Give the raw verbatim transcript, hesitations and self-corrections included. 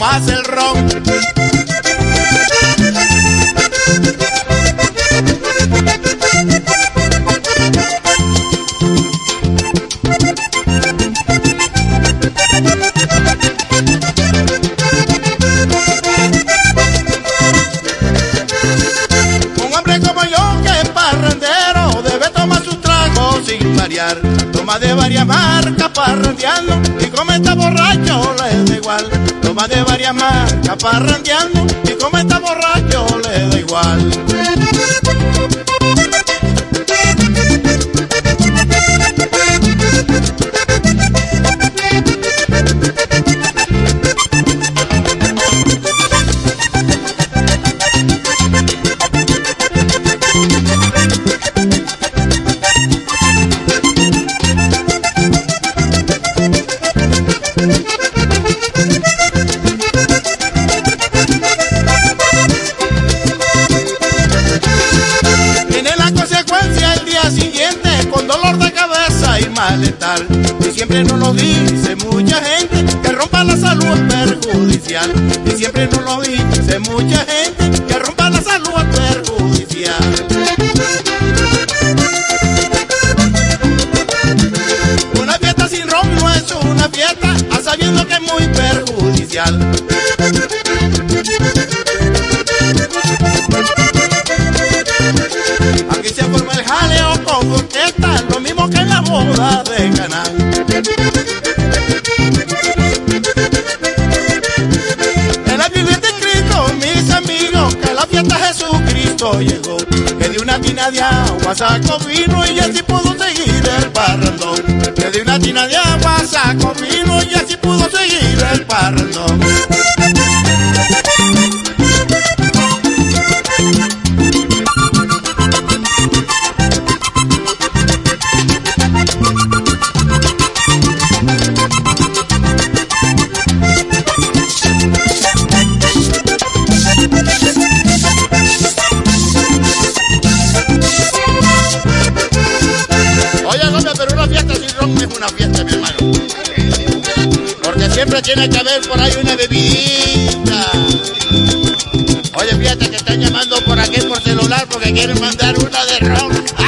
más el ron. Un hombre como yo que es parrandero debe tomar sus tragos sin variar. Toma de varias marcas parrandeando y como está borracho le da igual. Toma de varias marcas parrandeando y como está borracho le da igual. Letal. Y siempre nos lo dice mucha gente, que rompa la salud es perjudicial. Y siempre nos lo dice mucha gente, que rompa la salud es perjudicial. Una fiesta sin ron no es una fiesta, a sabiendo que es muy perjudicial. Aquí se forma el jaleo con orquesta, lo mismo que en la boda de Caná. En la Biblia está escrito, mis amigos, que la fiesta Jesucristo llegó, que de una tina de agua sacó vino y así pudo seguir el parrandón. Que de una tina de agua sacó vino y así pudo seguir el parrandón. Una fiesta, mi hermano, porque siempre tiene que haber por ahí una bebidita. Oye, fíjate que están llamando por aquí por celular porque quieren mandar una de ron.